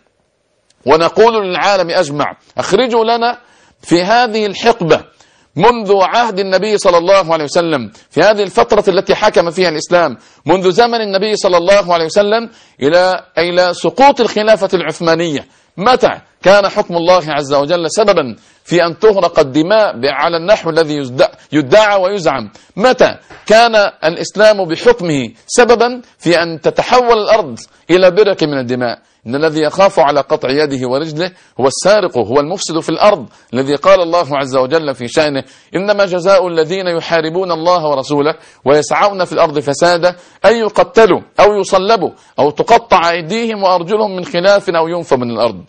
ونقول للعالم أجمع: أخرجوا لنا في هذه الحقبة منذ عهد النبي صلى الله عليه وسلم، في هذه الفترة التي حكم فيها الإسلام، منذ زمن النبي صلى الله عليه وسلم إلى إلى سقوط الخلافة العثمانية، متى كان حكم الله عز وجل سببا في أن تهرق الدماء على النحو الذي يدعى ويزعم؟ متى كان الإسلام بحكمه سببا في أن تتحول الأرض إلى برك من الدماء؟ إن الذي يخاف على قطع يده ورجله هو السارق، هو المفسد في الأرض، الذي قال الله عز وجل في شأنه: إنما جزاء الذين يحاربون الله ورسوله ويسعون في الأرض فسادا أن يقتلوا أو يصلبوا أو تقطع أيديهم وأرجلهم من خلاف أو ينفوا من الأرض.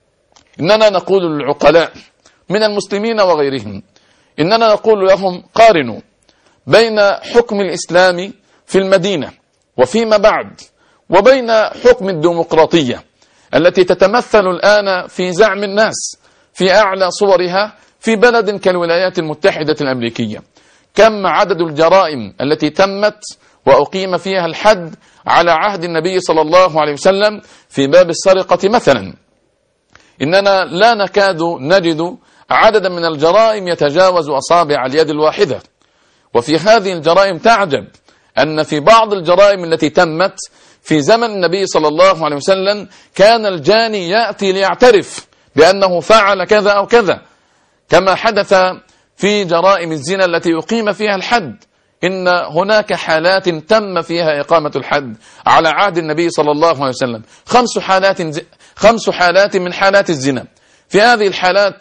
إننا نقول للعقلاء من المسلمين وغيرهم، إننا نقول لهم: قارنوا بين حكم الإسلام في المدينة وفيما بعد وبين حكم الديمقراطية التي تتمثل الآن في زعم الناس في أعلى صورها في بلد كالولايات المتحدة الأمريكية. كم عدد الجرائم التي تمت وأقيم فيها الحد على عهد النبي صلى الله عليه وسلم في باب السرقة مثلا؟ إننا لا نكاد نجد عددا من الجرائم يتجاوز أصابع اليد الواحدة. وفي هذه الجرائم تعجب أن في بعض الجرائم التي تمت في زمن النبي صلى الله عليه وسلم كان الجاني يأتي ليعترف بأنه فعل كذا أو كذا، كما حدث في جرائم الزنا التي يقيم فيها الحد. إن هناك حالات تم فيها إقامة الحد على عهد النبي صلى الله عليه وسلم، خمس حالات خمس حالات من حالات الزنا. في هذه الحالات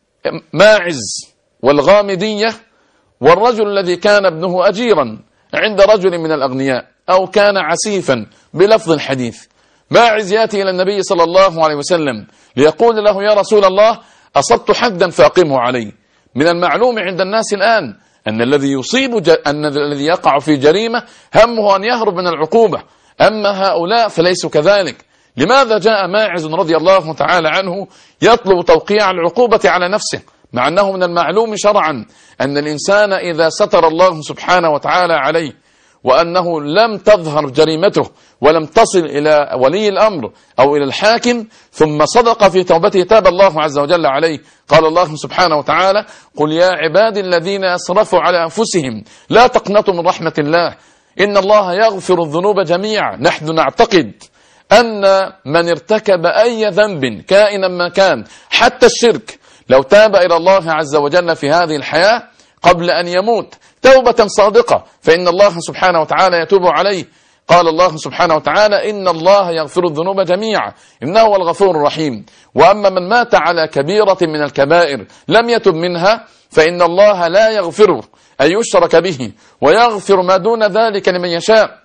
ماعز والغامدية والرجل الذي كان ابنه أجيرا عند رجل من الأغنياء أو كان عسيفا بلفظ الحديث. ماعز يأتي إلى النبي صلى الله عليه وسلم ليقول له: يا رسول الله، أصبت حدا فأقمه علي. من المعلوم عند الناس الآن أن الذي يصيب ج... أن الذي يقع في جريمة همه أن يهرب من العقوبة، أما هؤلاء فليسوا كذلك. لماذا جاء ماعز رضي الله تعالى عنه يطلب توقيع العقوبة على نفسه، مع أنه من المعلوم شرعا أن الإنسان إذا ستر الله سبحانه وتعالى عليه وأنه لم تظهر جريمته ولم تصل إلى ولي الأمر أو إلى الحاكم ثم صدق في توبته تاب الله عز وجل عليه. قال الله سبحانه وتعالى: قل يا عبادي الذين أسرفوا على أنفسهم لا تقنطوا من رحمة الله إن الله يغفر الذنوب جميعا. نحن نعتقد أن من ارتكب أي ذنب كائنا ما كان حتى الشرك لو تاب إلى الله عز وجل في هذه الحياة قبل أن يموت توبة صادقة فإن الله سبحانه وتعالى يتوب عليه. قال الله سبحانه وتعالى: إن الله يغفر الذنوب جميعا إنه هو الغفور الرحيم. وأما من مات على كبيرة من الكبائر لم يتب منها فإن الله لا يغفر أن يشرك به ويغفر ما دون ذلك لمن يشاء.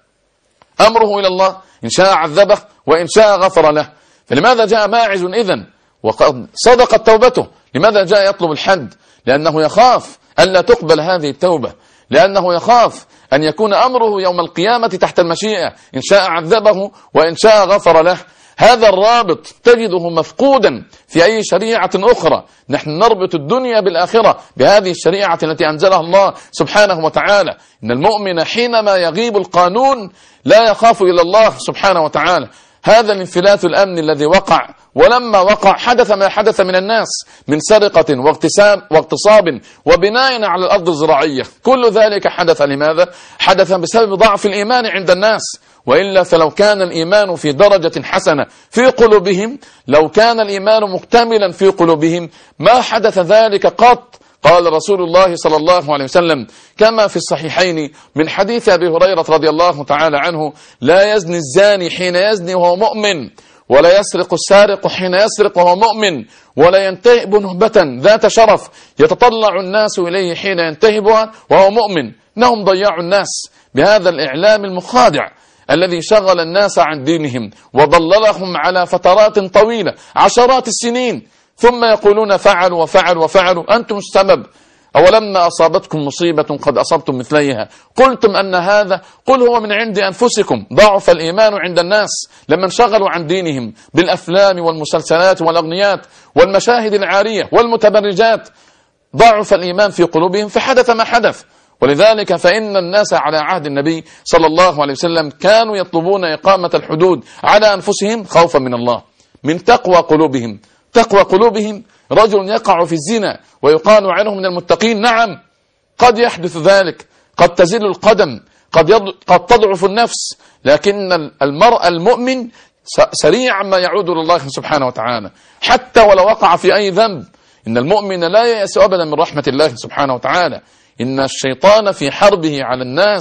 أمره إلى الله، إن شاء عذبه وإن شاء غفر له. فلماذا جاء ماعز إذن وقد صدقت توبته؟ لماذا جاء يطلب الحد؟ لأنه يخاف ألا تقبل هذه التوبة، لأنه يخاف أن يكون أمره يوم القيامة تحت المشيئة، إن شاء عذبه وإن شاء غفر له. هذا الرابط تجده مفقودا في أي شريعة أخرى. نحن نربط الدنيا بالآخرة بهذه الشريعة التي أنزلها الله سبحانه وتعالى. إن المؤمن حينما يغيب القانون لا يخاف إلا الله سبحانه وتعالى. هذا الانفلات الأمن الذي وقع، ولما وقع حدث ما حدث من الناس من سرقة واغتساب واغتصاب وبناء على الأرض الزراعية. كل ذلك حدث لماذا؟ حدث بسبب ضعف الإيمان عند الناس. وإلا فلو كان الإيمان في درجة حسنة في قلوبهم، لو كان الإيمان مكتملا في قلوبهم ما حدث ذلك قط. قال رسول الله صلى الله عليه وسلم كما في الصحيحين من حديث أبي هريرة رضي الله تعالى عنه: لا يزني الزاني حين يزني وهو مؤمن، ولا يسرق السارق حين يسرق وهو مؤمن، ولا ينتهب نهبة ذات شرف يتطلع الناس إليه حين ينتهبها وهو مؤمن. إنهم ضيعوا الناس بهذا الإعلام المخادع الذي شغل الناس عن دينهم وضللهم على فترات طويلة عشرات السنين، ثم يقولون فعلوا وفعلوا وفعلوا. أنتم السبب. أولما أصابتكم مصيبة قد أصبتم مثليها قلتم أن هذا، قل هو من عند أنفسكم. ضعف الإيمان عند الناس لما انشغلوا عن دينهم بالأفلام والمسلسلات والأغنيات والمشاهد العارية والمتبرجات. ضعف الإيمان في قلوبهم فحدث ما حدث. ولذلك فإن الناس على عهد النبي صلى الله عليه وسلم كانوا يطلبون إقامة الحدود على أنفسهم خوفا من الله، من تقوى قلوبهم. تقوى قلوبهم، رجل يقع في الزنا ويقال عنه من المتقين، نعم قد يحدث ذلك، قد تزل القدم، قد, يض... قد تضعف النفس، لكن المرء المؤمن سريعا ما يعود إلى الله سبحانه وتعالى حتى ولو وقع في أي ذنب. إن المؤمن لا ييأس أبدا من رحمة الله سبحانه وتعالى. إن الشيطان في حربه على الناس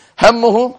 همه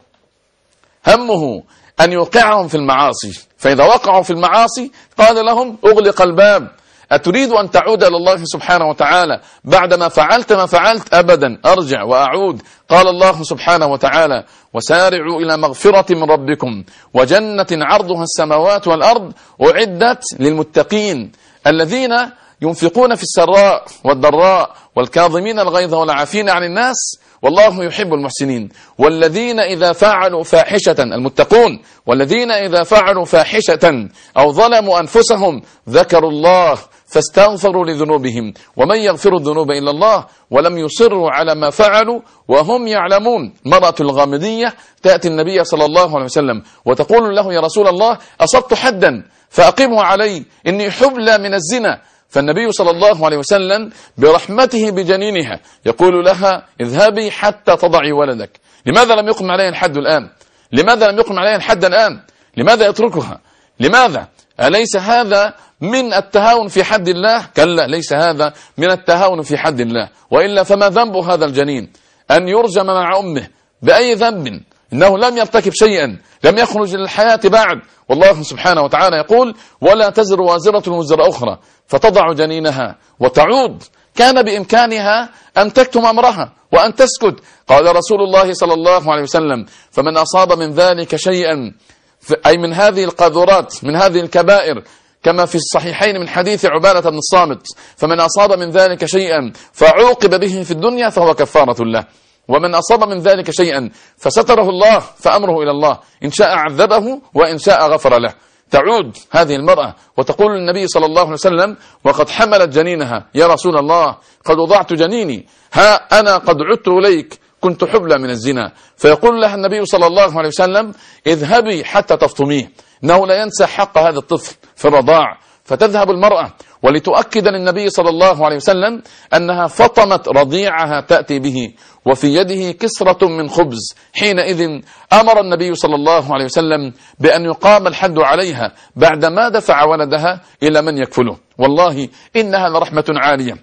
همه أن يوقعهم في المعاصي، فإذا وقعوا في المعاصي قال لهم أغلق الباب. أتريد أن تعود إلى الله سبحانه وتعالى بعدما فعلت ما فعلت؟ أبدا، أرجع وأعود. قال الله سبحانه وتعالى: وسارعوا إلى مغفرة من ربكم وجنة عرضها السماوات والأرض أعدت للمتقين الذين ينفقون في السراء والضراء والكاظمين الغيظ والعافين عن الناس والله يحب المحسنين. والذين إذا فعلوا فاحشة، المتقون، والذين إذا فعلوا فاحشة أو ظلموا أنفسهم ذكروا الله فاستغفروا لذنوبهم ومن يغفر الذنوب إلا الله ولم يصروا على ما فعلوا وهم يعلمون. المرأة الغامدية تأتي النبي صلى الله عليه وسلم وتقول له: يا رسول الله، أصبت حدا فأقمه علي، إني حبلى من الزنا. فالنبي صلى الله عليه وسلم برحمته بجنينها يقول لها: اذهبي حتى تضعي ولدك. لماذا لم يقم عليها الحد الآن؟ لماذا لم يقم عليها الحد الآن؟ لماذا يتركها؟ لماذا؟ أليس هذا من التهاون في حد الله؟ كلا، ليس هذا من التهاون في حد الله. وإلا فما ذنب هذا الجنين؟ أن يرجم مع أمه بأي ذنب؟ إنه لم يرتكب شيئا، لم يخرج للحياة بعد. والله سبحانه وتعالى يقول: ولا تزر وازرة وزر أخرى فتضع جنينها وتعود. كان بإمكانها أن تكتم أمرها وأن تسكت. قال رسول الله صلى الله عليه وسلم: فمن أصاب من ذلك شيئا، أي من هذه القاذورات، من هذه الكبائر، كما في الصحيحين من حديث عبادة بن الصامت: فمن أصاب من ذلك شيئا فعوقب به في الدنيا فهو كفارة له، ومن أصاب من ذلك شيئا فستره الله فأمره إلى الله، إن شاء عذبه وإن شاء غفر له. تعود هذه المرأة وتقول للنبي صلى الله عليه وسلم وقد حملت جنينها: يا رسول الله، قد وضعت جنيني، ها أنا قد عدت إليك، كنت حبلى من الزنا. فيقول لها النبي صلى الله عليه وسلم: اذهبي حتى تفطميه، إنه لا ينسى حق هذا الطفل في الرضاع. فتذهب المرأة ولتؤكد للنبي صلى الله عليه وسلم أنها فطمت رضيعها تأتي به وفي يده كسرة من خبز. حينئذ أمر النبي صلى الله عليه وسلم بأن يقام الحد عليها بعدما دفع ولدها إلى من يكفله. والله إنها لرحمة عالية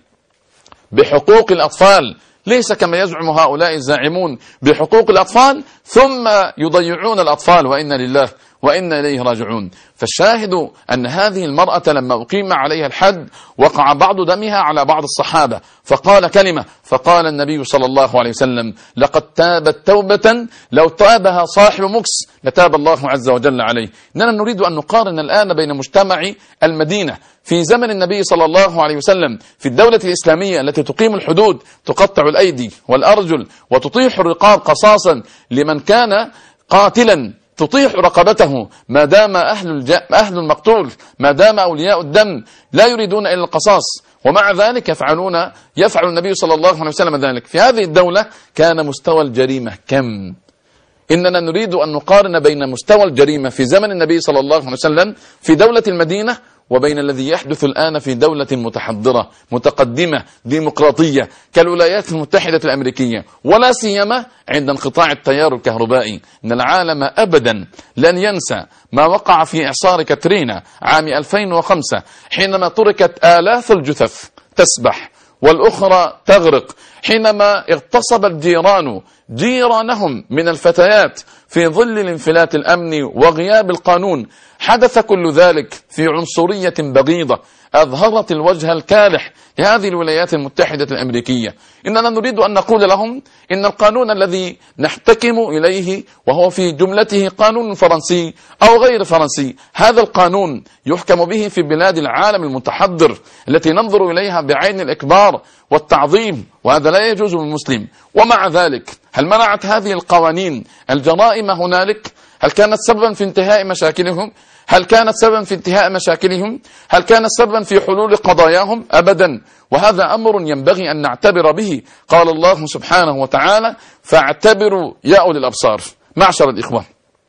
بحقوق الأطفال، ليس كما يزعم هؤلاء الزاعمون بحقوق الأطفال ثم يضيعون الأطفال، وإنا لله وإنا إليه راجعون. فالشاهد أن هذه المرأة لما أقيم عليها الحد وقع بعض دمها على بعض الصحابة، فقال كلمة، فقال النبي صلى الله عليه وسلم: لقد تابت توبة لو تابها صاحب مكس لتاب الله عز وجل عليه. إننا نريد أن نقارن الآن بين مجتمع المدينة في زمن النبي صلى الله عليه وسلم في الدولة الإسلامية التي تقيم الحدود، تقطع الأيدي والأرجل وتطيح الرقاب قصاصا لمن كان قاتلا، تطيح رقبته ما دام أهل, الج... أهل المقتول، ما دام أولياء الدم لا يريدون إلا القصاص، ومع ذلك يفعلون يفعل النبي صلى الله عليه وسلم ذلك. في هذه الدولة كان مستوى الجريمة كم؟ إننا نريد أن نقارن بين مستوى الجريمة في زمن النبي صلى الله عليه وسلم في دولة المدينة وبين الذي يحدث الآن في دولة متحضرة متقدمة ديمقراطية كالولايات المتحدة الأمريكية، ولا سيما عند انقطاع التيار الكهربائي. إن العالم أبدا لن ينسى ما وقع في إعصار كاترينا عام ألفين وخمسة، حينما تركت آلاف الجثث تسبح والأخرى تغرق، حينما اغتصب الجيران جيرانهم من الفتيات في ظل الانفلات الأمني وغياب القانون. حدث كل ذلك في عنصرية بغيضة أظهرت الوجه الكالح لهذه الولايات المتحدة الأمريكية. إننا نريد أن نقول لهم إن القانون الذي نحتكم إليه وهو في جملته قانون فرنسي أو غير فرنسي، هذا القانون يحكم به في بلاد العالم المتحضر التي ننظر إليها بعين الإكبار والتعظيم، وهذا لا يجوز للمسلم. ومع ذلك هل منعت هذه القوانين الجرائم هنالك؟ هل كانت سببا في انتهاء مشاكلهم؟ هل كانت سببا في انتهاء مشاكلهم؟ هل كانت سببا في حلول قضاياهم؟ أبدا. وهذا أمر ينبغي أن نعتبر به. قال الله سبحانه وتعالى: فاعتبروا يا أولي الأبصار. معشر الإخوة،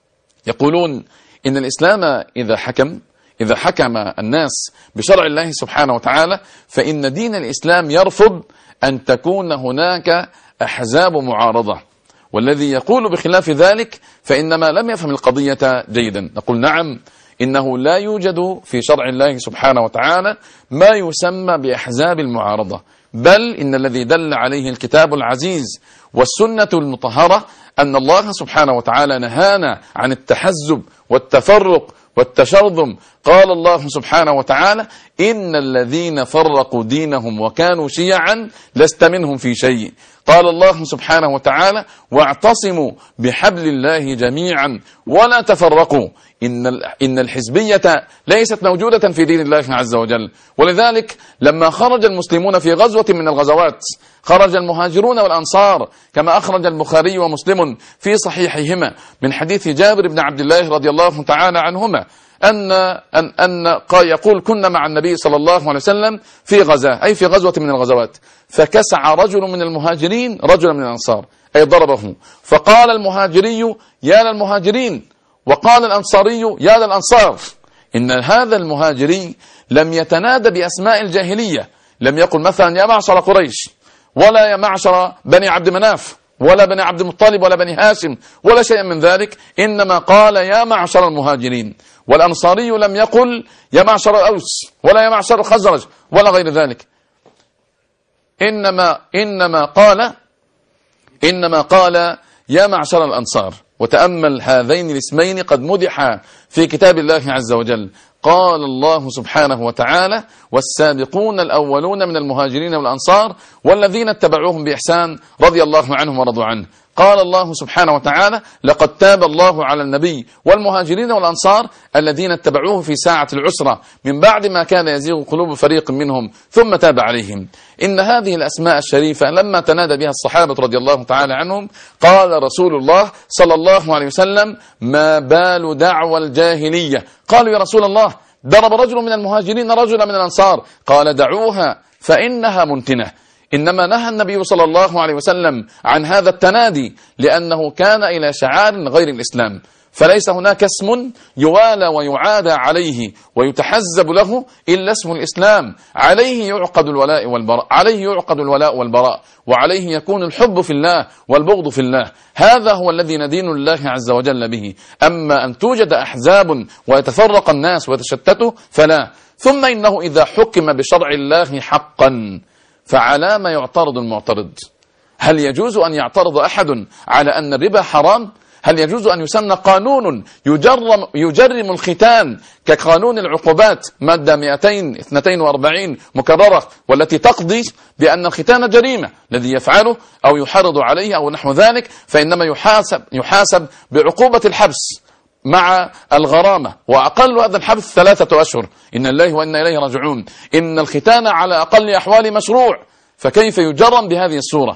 يقولون إن الإسلام إذا حكم إذا حكم الناس بشرع الله سبحانه وتعالى فإن دين الإسلام يرفض أن تكون هناك أحزاب معارضة، والذي يقول بخلاف ذلك فإنما لم يفهم القضية جيدا. نقول نعم، إنه لا يوجد في شرع الله سبحانه وتعالى ما يسمى بأحزاب المعارضة، بل إن الذي دل عليه الكتاب العزيز والسنة المطهرة أن الله سبحانه وتعالى نهانا عن التحزب والتفرق والتشرذم. قال الله سبحانه وتعالى: إن الذين فرقوا دينهم وكانوا شيعا لست منهم في شيء. قال الله سبحانه وتعالى: واعتصموا بحبل الله جميعا ولا تفرقوا. إن إن الحزبية ليست موجودة في دين الله عز وجل. ولذلك لما خرج المسلمون في غزوة من الغزوات خرج المهاجرون والأنصار، كما أخرج البخاري ومسلم في صحيحهما من حديث جابر بن عبد الله رضي الله تعالى عنهما أن أن أن قال يقول: كنا مع النبي صلى الله عليه وسلم في غزاة، أي في غزوة من الغزوات، فكسع رجل من المهاجرين رجلا من الأنصار، أي ضربه، فقال المهاجري: يا للمهاجرين، وقال الأنصاري: يا للأنصار. إن هذا المهاجري لم يتنادى بأسماء الجاهلية، لم يقل مثلا يا معشر قريش، ولا يا معشر بني عبد مناف، ولا بني عبد المطلب، ولا بني هاشم، ولا شيء من ذلك، إنما قال يا معشر المهاجرين. والأنصاري لم يقل يا معشر الأوس، ولا يا معشر الخزرج، ولا غير ذلك، إنما إنما قال إنما قال يا معشر الأنصار. وتأمل هذين الاسمين قد مدحا في كتاب الله عز وجل. قال الله سبحانه وتعالى: والسابقون الأولون من المهاجرين والأنصار والذين اتبعوهم بإحسان رضي الله عنهم ورضوا عنه. قال الله سبحانه وتعالى: لقد تاب الله على النبي والمهاجرين والأنصار الذين اتبعوه في ساعة العسرة من بعد ما كان يزيغ قلوب فريق منهم ثم تاب عليهم. إن هذه الأسماء الشريفة لما تنادى بها الصحابة رضي الله تعالى عنهم قال رسول الله صلى الله عليه وسلم: ما بال دعوى الجاهلية؟ قالوا: يا رسول الله، ضرب رجل من المهاجرين رجلا من الأنصار. قال: دعوها فإنها منتنة. إنما نهى النبي صلى الله عليه وسلم عن هذا التنادي لأنه كان إلى شعار غير الإسلام، فليس هناك اسم يوالى ويعادى عليه ويتحزب له إلا اسم الإسلام. عليه يعقد الولاء والبراء، عليه يعقد الولاء والبراء، وعليه يكون الحب في الله والبغض في الله. هذا هو الذي ندين الله عز وجل به. أما أن توجد أحزاب ويتفرق الناس ويتشتتوا فلا. ثم إنه إذا حكم بشرع الله حقا فعلى ما يعترض المعترض؟ هل يجوز أن يعترض أحد على أن الربا حرام؟ هل يجوز أن يسن قانون يجرم, يجرم الختان كقانون العقوبات مادة مئتين واثنين وأربعين مكررة، والتي تقضي بأن الختان جريمة، الذي يفعله أو يحرض عليه أو نحو ذلك فإنما يحاسب, يحاسب بعقوبة الحبس مع الغرامة، وأقل هذا الحبس ثلاثة أشهر. إن الله وإنا إليه راجعون. إن الختان على أقل أحوال مشروع، فكيف يجرم بهذه الصورة؟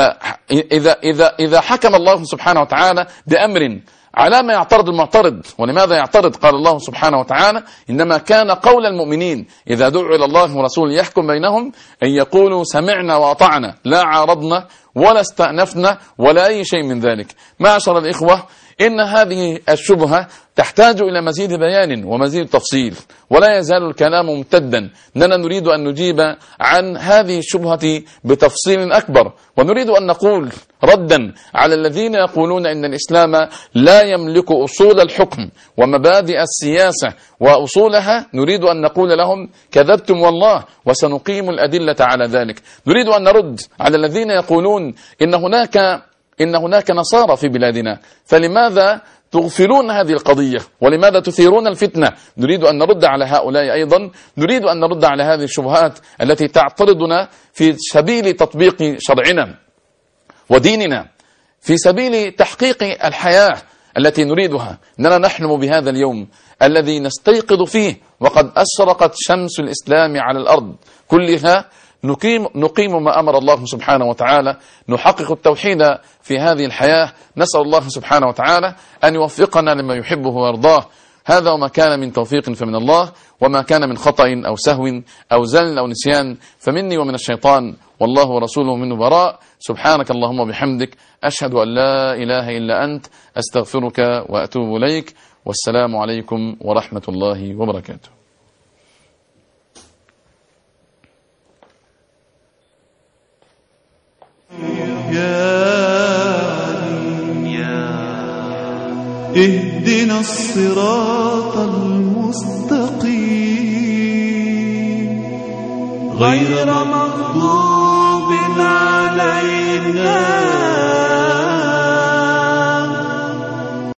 فإذا إذا إذا حكم الله سبحانه وتعالى بأمر على ما يعترض المعترض. ولماذا يعترض؟ قال الله سبحانه وتعالى: إنما كان قول المؤمنين إذا دعوا إلى الله ورسوله يحكم بينهم أن يقولوا سمعنا وأطعنا، لا عارضنا ولا استأنفنا ولا أي شيء من ذلك. معشر الإخوة، إن هذه الشبهة تحتاج إلى مزيد بيان ومزيد تفصيل، ولا يزال الكلام ممتدا. إننا نريد أن نجيب عن هذه الشبهة بتفصيل أكبر، ونريد أن نقول ردا على الذين يقولون إن الإسلام لا يملك أصول الحكم ومبادئ السياسة وأصولها. نريد أن نقول لهم: كذبتم والله، وسنقيم الأدلة على ذلك. نريد أن نرد على الذين يقولون إن هناك إن هناك نصارى في بلادنا، فلماذا تغفلون هذه القضية ولماذا تثيرون الفتنة؟ نريد أن نرد على هؤلاء أيضا. نريد أن نرد على هذه الشبهات التي تعترضنا في سبيل تطبيق شرعنا وديننا، في سبيل تحقيق الحياة التي نريدها. إننا نحلم بهذا اليوم الذي نستيقظ فيه وقد أشرقت شمس الإسلام على الأرض كلها. نقيم, نقيم ما أمر الله سبحانه وتعالى، نحقق التوحيد في هذه الحياة. نسأل الله سبحانه وتعالى أن يوفقنا لما يحبه ويرضاه. هذا وما كان من توفيق فمن الله، وما كان من خطأ أو سهو أو زل أو نسيان فمني ومن الشيطان، والله ورسوله منه براء. سبحانك اللهم وبحمدك، أشهد أن لا إله إلا أنت، أستغفرك وأتوب إليك. والسلام عليكم ورحمة الله وبركاته. اهدنا الصراط المستقيم غير مغضوب علينا